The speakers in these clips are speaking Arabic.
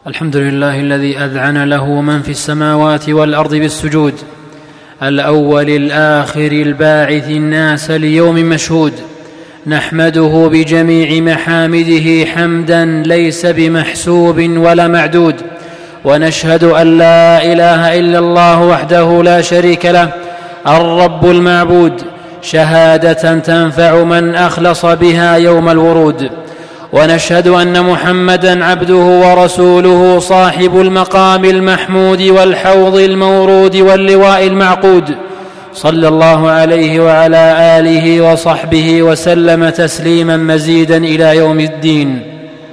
الحمد لله الذي أذعن له من في السماوات والأرض بالسجود، الأول الآخر الباعث الناس ليوم مشهود، نحمده بجميع محامده حمدا ليس بمحسوب ولا معدود، ونشهد أن لا إله إلا الله وحده لا شريك له الرب المعبود، شهادة تنفع من أخلص بها يوم الورود، ونشهد أن محمدًا عبده ورسوله صاحب المقام المحمود والحوض المورود واللواء المعقود، صلى الله عليه وعلى آله وصحبه وسلم تسليمًا مزيدًا إلى يوم الدين.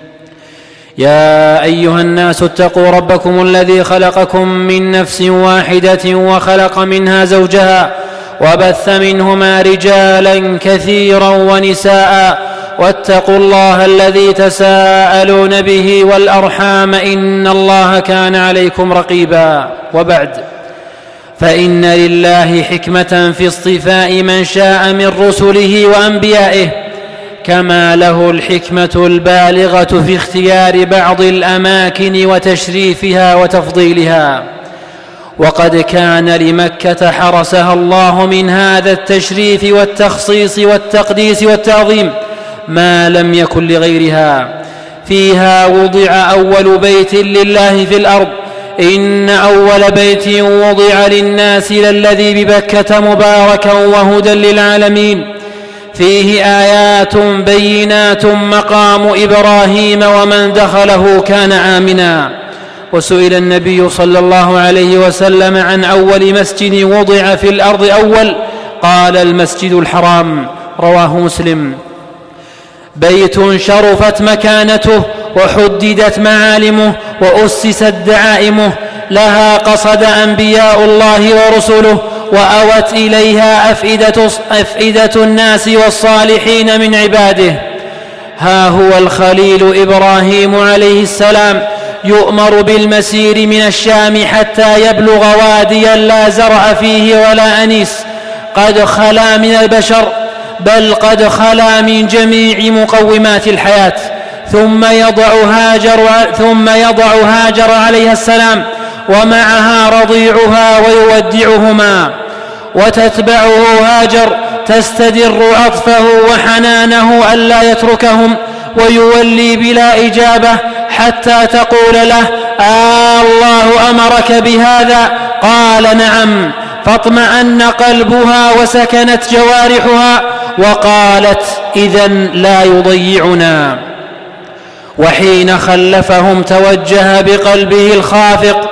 يا أيها الناس اتقوا ربكم الذي خلقكم من نفس واحدة وخلق منها زوجها وبث منهما رجالًا كثيرا ونساء، واتقوا الله الذي تساءلون به والأرحام إن الله كان عليكم رقيبا. وبعد، فإن لله حكمة في اصطفاء من شاء من رسله وأنبيائه، كما له الحكمة البالغة في اختيار بعض الأماكن وتشريفها وتفضيلها، وقد كان لمكة حرسها الله من هذا التشريف والتخصيص والتقديس والتعظيم ما لم يكن لغيرها. فيها وضع أول بيت لله في الأرض، إن أول بيت وضع للناس للذي ببكة مباركا وهدى للعالمين، فيه آيات بينات مقام إبراهيم ومن دخله كان آمنا. وسئل النبي صلى الله عليه وسلم عن أول مسجد وضع في الأرض أول، قال المسجد الحرام، رواه مسلم. بيت شرفت مكانته وحددت معالمه وأسست دعائمه، لها قصد أنبياء الله ورسله، وأوت إليها أفئدة الناس والصالحين من عباده. ها هو الخليل إبراهيم عليه السلام يؤمر بالمسير من الشام حتى يبلغ واديا لا زرع فيه ولا أنيس، قد خلا من البشر، بل قد خلا من جميع مقومات الحياة، ثم يضع هاجر عليها السلام ومعها رضيعها ويودعهما، وتتبعه هاجر تستدر عطفه وحنانه ألا يتركهم، ويولي بلا إجابة حتى تقول له: الله أمرك بهذا؟ قال: نعم. فاطمأن قلبها وسكنت جوارحها، وقالت: إذن لا يضيعنا. وحين خلفهم توجه بقلبه الخافق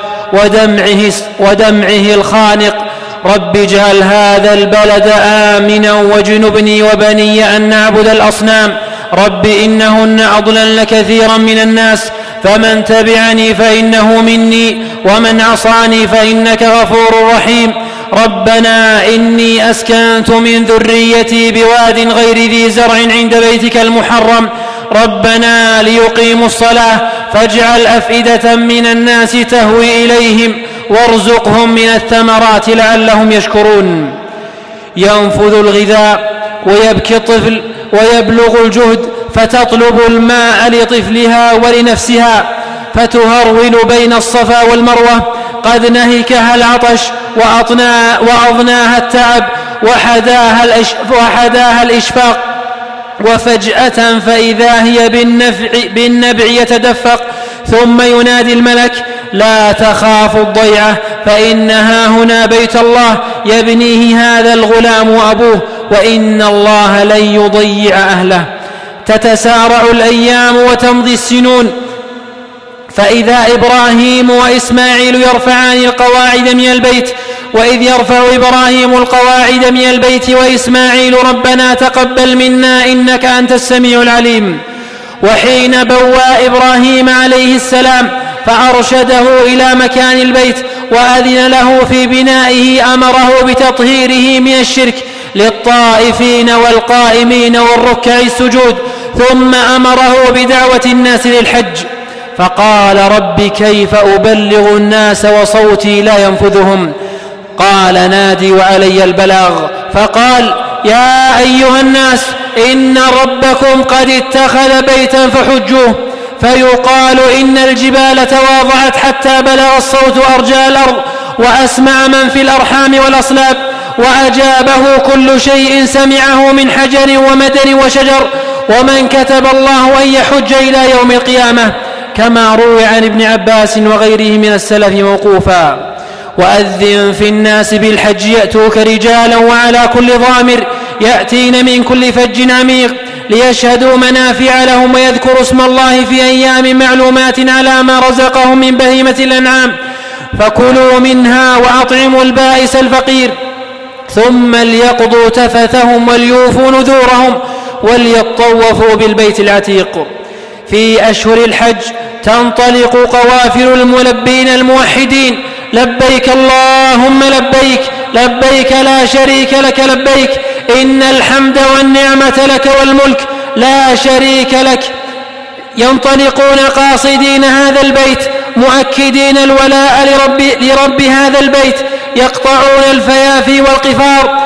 ودمعه الخانق: رب اجعل هذا البلد آمنا واجنبني وبني أن نعبد الأصنام، رب إنهن أضللن كثيرا من الناس، فمن تبعني فإنه مني ومن عصاني فإنك غفور رحيم. ربنا إني أسكنت من ذريتي بواد غير ذي زرع عند بيتك المحرم، ربنا ليقيموا الصلاة فاجعل أفئدة من الناس تهوي إليهم وارزقهم من الثمرات لعلهم يشكرون. ينفذ الغذاء ويبكي الطفل ويبلغ الجهد، فتطلب الماء لطفلها ولنفسها، فتهرول بين الصفا والمروة، قد نهكها العطش وأضناها التعب وحداها الإشفاق، وفجأة فإذا هي بالنبع يتدفق، ثم ينادي الملك: لا تخاف الضيعة، فإنها هنا بيت الله يبنيه هذا الغلام وأبوه، وإن الله لن يضيع أهله. تتسارع الأيام وتمضي السنون، فإذا إبراهيم وإسماعيل يرفعان القواعد من البيت، وإذ يرفع إبراهيم القواعد من البيت وإسماعيل ربنا تقبل منا إنك أنت السميع العليم. وحين بوى إبراهيم عليه السلام فأرشده إلى مكان البيت وأذن له في بنائه، أمره بتطهيره من الشرك للطائفين والقائمين والركع السجود، ثم أمره بدعوة الناس للحج، فقال: رب كيف أبلغ الناس وصوتي لا ينفذهم؟ قال: نادي وعلي البلاغ. فقال: يا أيها الناس إن ربكم قد اتخذ بيتا فحجوه، فيقال إن الجبال تواضعت حتى بلغ الصوت أرجاء الأرض وأسمع من في الأرحام والأصلاب، وأجابه كل شيء سمعه من حجر ومدر وشجر، ومن كتب الله أن يحج إلى يوم القيامة، كما روي عن ابن عباس وغيره من السلف موقوفا. وأذن في الناس بالحج يأتوك رجالا وعلى كل ضامر يأتين من كل فج عميق ليشهدوا منافع لهم ويذكروا اسم الله في أيام معلومات على ما رزقهم من بهيمة الأنعام، فكلوا منها وأطعموا البائس الفقير، ثم ليقضوا تفثهم وليوفوا نذورهم وليطوفوا بالبيت العتيق. في أشهر الحج تنطلق قوافل الملبين الموحدين: لبيك اللهم لبيك، لبيك لا شريك لك لبيك، إن الحمد والنعمة لك والملك لا شريك لك. ينطلقون قاصدين هذا البيت مؤكدين الولاء لرب هذا البيت، يقطعون الفيافي والقفار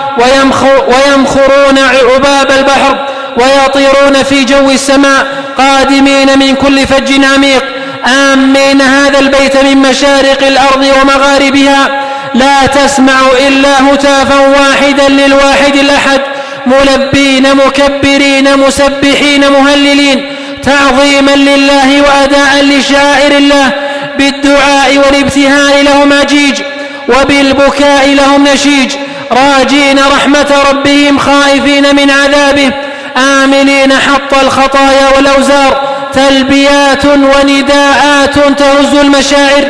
ويمخرون عباب البحر ويطيرون في جو السماء قادمين من كل فج عميق آمين هذا البيت من مشارق الأرض ومغاربها، لا تسمع إلا هتافا واحدا للواحد الأحد، ملبين مكبرين مسبحين مهللين تعظيما لله وأداء لشعائر الله، بالدعاء والابتهال لهم أجيج وبالبكاء لهم نشيج، راجين رحمة ربهم خائفين من عذابه، آملين حط الخطايا والأوزار، تلبيات ونداءات تهز المشاعر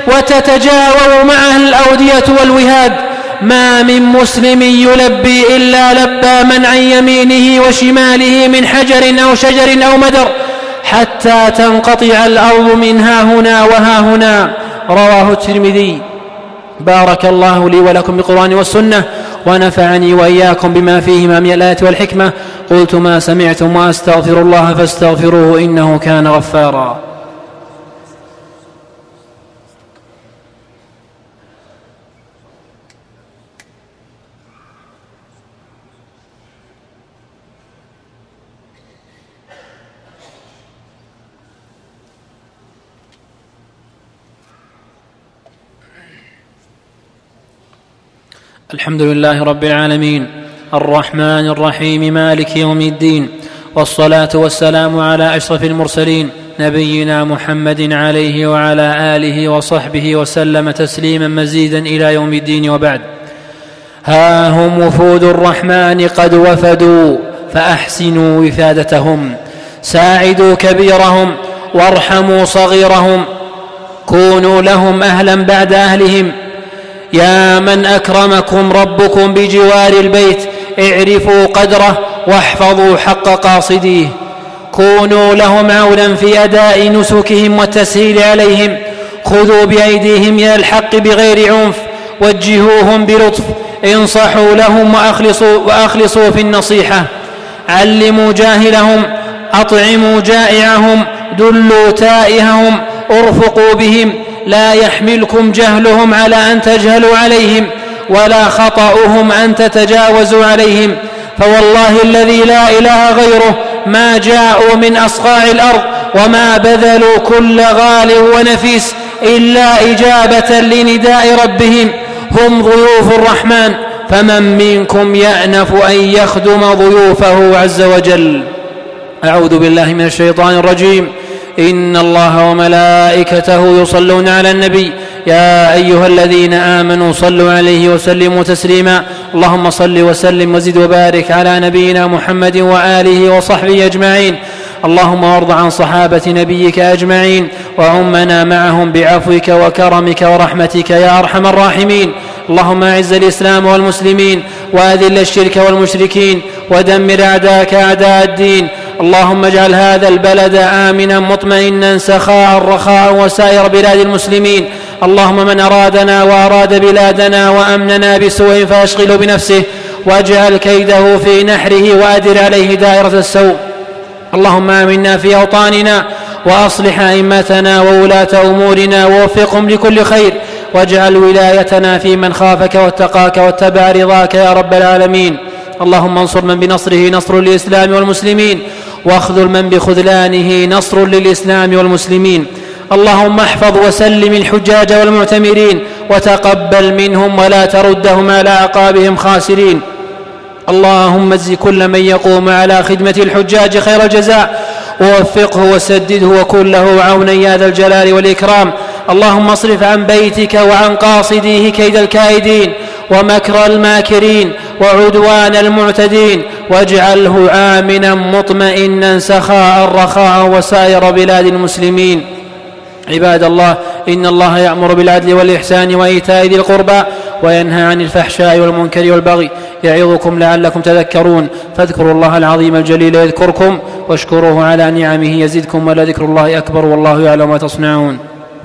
وتتجاور معها الأودية والوهاد. ما من مسلم يلبي إلا لبى من عن يمينه وشماله من حجر أو شجر أو مدر حتى تنقطع الأرض من ها هنا وها هنا. رواه الترمذي. بارك الله لي ولكم بالقرآن والسنة، ونفعني وإياكم بما فيهما من الآيات والحكمة. قلت ما سمعتم وأستغفر الله فاستغفروه إنه كان غفارا. الحمد لله رب العالمين الرحمن الرحيم مالك يوم الدين، والصلاة والسلام على أشرف المرسلين نبينا محمد عليه وعلى آله وصحبه وسلم تسليما مزيدا إلى يوم الدين. وبعد، ها هم وفود الرحمن قد وفدوا فأحسنوا وفادتهم، ساعدوا كبيرهم وارحموا صغيرهم، كونوا لهم أهلا بعد أهلهم. يا من أكرمكم ربكم بجوار البيت اعرفوا قدره واحفظوا حق قاصديه، كونوا لهم عونا في أداء نسكهم والتسهيل عليهم، خذوا بأيديهم إلى الحق بغير عنف، وجهوهم بلطف، انصحوا لهم وأخلصوا في النصيحة، علموا جاهلهم، أطعموا جائعهم، دلوا تائههم، ارفقوا بهم، لا يحملكم جهلهم على أن تجهلوا عليهم ولا خطأهم أن تتجاوزوا عليهم، فوالله الذي لا إله غيره ما جاءوا من أصقاع الأرض وما بذلوا كل غال ونفيس إلا إجابة لنداء ربهم، هم ضيوف الرحمن، فمن منكم يأنف أن يخدم ضيوفه عز وجل. أعوذ بالله من الشيطان الرجيم. إن الله وملائكته يصلون على النبي يا أيها الذين آمنوا صلوا عليه وسلموا تسليما. اللهم صل وسلم وزد وبارك على نبينا محمد وآله وصحبه أجمعين. اللهم وارض عن صحابة نبيك أجمعين وعمنا معهم بعفوك وكرمك ورحمتك يا أرحم الراحمين. اللهم أعز الإسلام والمسلمين وأذل الشرك والمشركين ودمر أعداءك أعداء الدين. اللهم اجعل هذا البلد آمنا مطمئنا سخاء رخاء وسائر بلاد المسلمين. اللهم من أرادنا وأراد بلادنا وأمننا بسوء فأشغله بنفسه واجعل كيده في نحره وأدر عليه دائرة السوء. اللهم آمنا في أوطاننا وأصلح أئمتنا وولاة أمورنا ووفقهم لكل خير، واجعل ولايتنا في من خافك واتقاك واتبع رضاك يا رب العالمين. اللهم انصر من بنصره نصر الإسلام والمسلمين، واخذل من بخذلانه نصر للإسلام والمسلمين. اللهم احفظ وسلم الحجاج والمعتمرين وتقبل منهم ولا تردهم على أعقابهم خاسرين. اللهم اجز كل من يقوم على خدمة الحجاج خير الجزاء، ووفقه وسدده وكن له عونا يا ذا الجلال والإكرام. اللهم اصرف عن بيتك وعن قاصديه كيد الكائدين ومكر الماكرين وعدوان المعتدين، واجعله آمنا مطمئنا سخاء رخاء وسائر بلاد المسلمين. عباد الله، إن الله يأمر بالعدل والإحسان وإيتاء ذي القربى وينهى عن الفحشاء والمنكر والبغي يعظكم لعلكم تذكرون. فاذكروا الله العظيم الجليل يذكركم واشكروه على نعمه يزدكم، ولذكر الله أكبر والله يعلم ما تصنعون.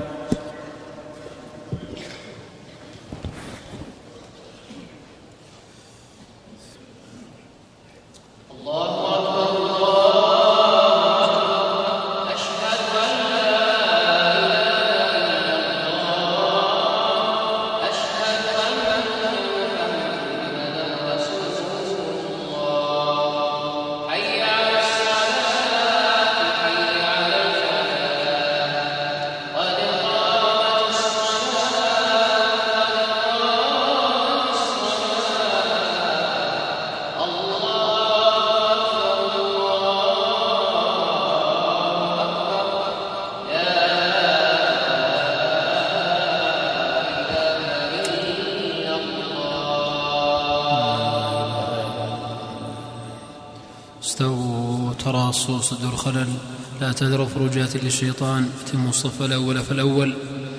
استووا تراصوا صدوا الخلل، لا تذروا فروجات للشيطان. اتموا الصف الأول فالأول.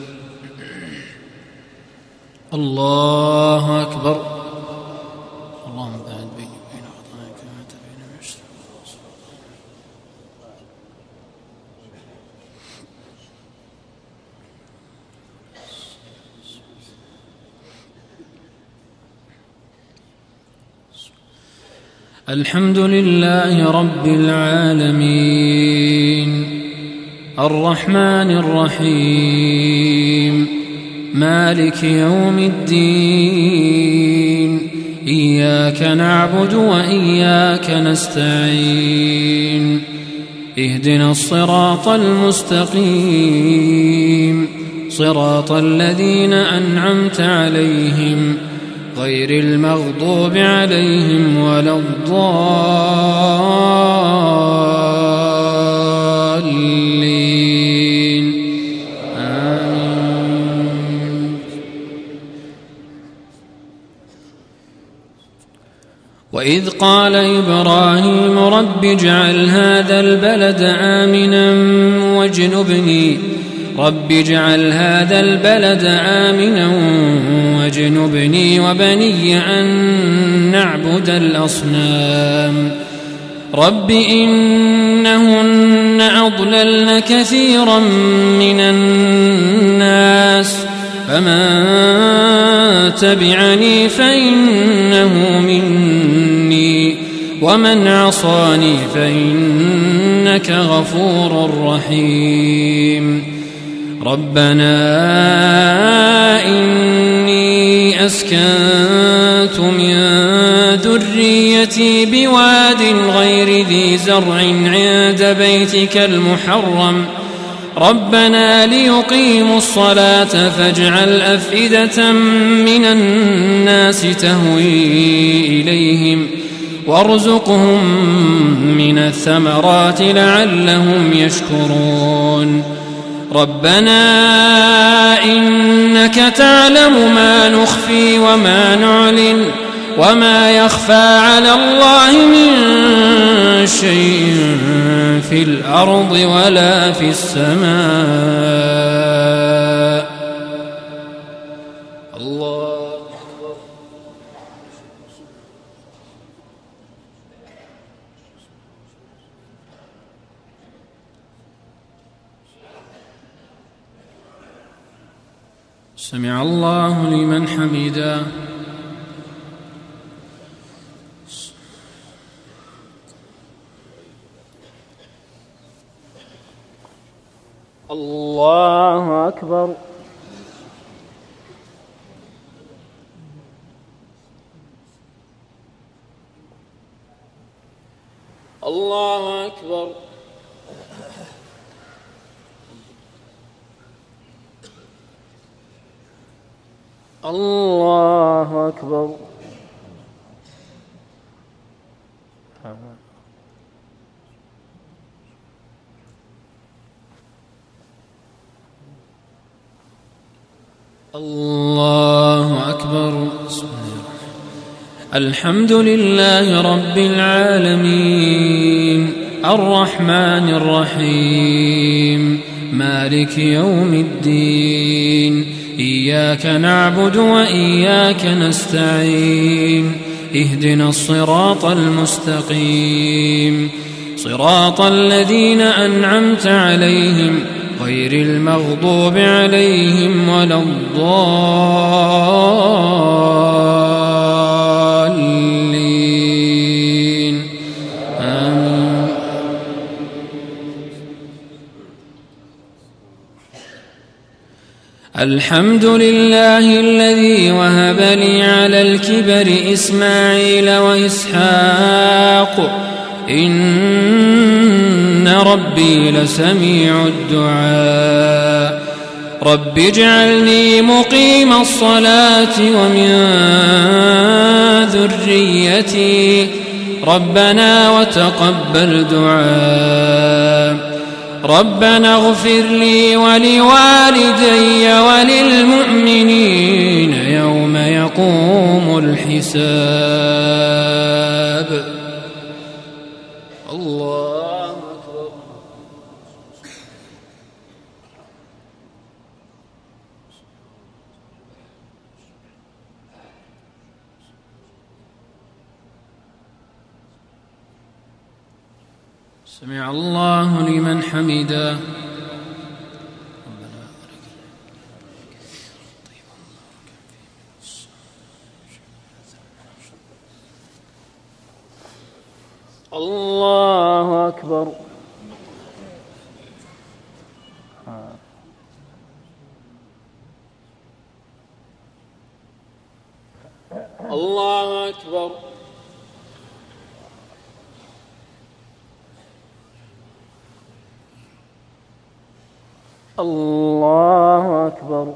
الله أكبر. اللهم باعد بيني وبين خطاياي كما تبين من الشر. الحمد لله رب العالمين، الرحمن الرحيم، مالك يوم الدين، إياك نعبد وإياك نستعين، اهدنا الصراط المستقيم، صراط الذين أنعمت عليهم غير المغضوب عليهم ولا الضالين. آمين. وإذ قال إبراهيم رب اجعل هذا البلد آمنا واجنبني وبني أن نعبد الأصنام. رب إنهن أضللن كثيرا من الناس، فمن تبعني فإنه مني، ومن عصاني فإنك غفور رحيم. ربنا إني أسكنت من ذريتي بواد غير ذي زرع عند بيتك المحرم، ربنا ليقيموا الصلاة فاجعل أفئدة من الناس تهوي إليهم وارزقهم من الثمرات لعلهم يشكرون. ربنا إنك تعلم ما نخفي وما نعلن وما يخفى على الله من شيء في الأرض ولا في السماء. الله أكبر. سمع الله لمن حمده. الله أكبر. الله أكبر. الله أكبر. الله أكبر. الحمد لله رب العالمين الرحمن الرحيم مالك يوم الدين إياك نعبد وإياك نستعين اهدنا الصراط المستقيم صراط الذين أنعمت عليهم غير المغضوب عليهم ولا الضالين آمين. الحمد لله الذي وهب لي على الكبر إسماعيل وإسحاق إن ربي لسميع الدعاء رب اجعلني مقيم الصلاة ومن ذريتي ربنا وتقبل دعاء ربنا اغفر لي ولوالدي وللمؤمنين يوم يقوم الحساب. الله أكبر. سمع الله لمن حمده. الله أكبر. الله أكبر. الله أكبر.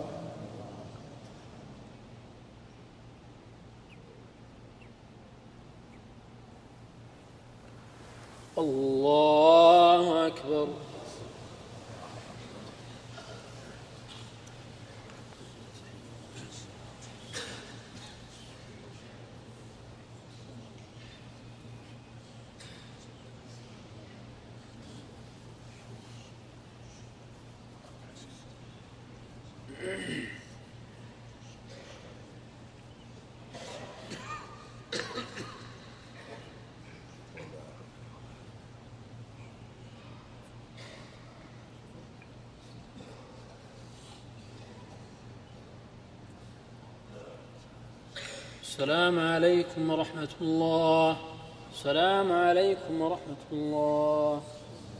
الله أكبر. السلام عليكم ورحمة الله. السلام عليكم ورحمة الله.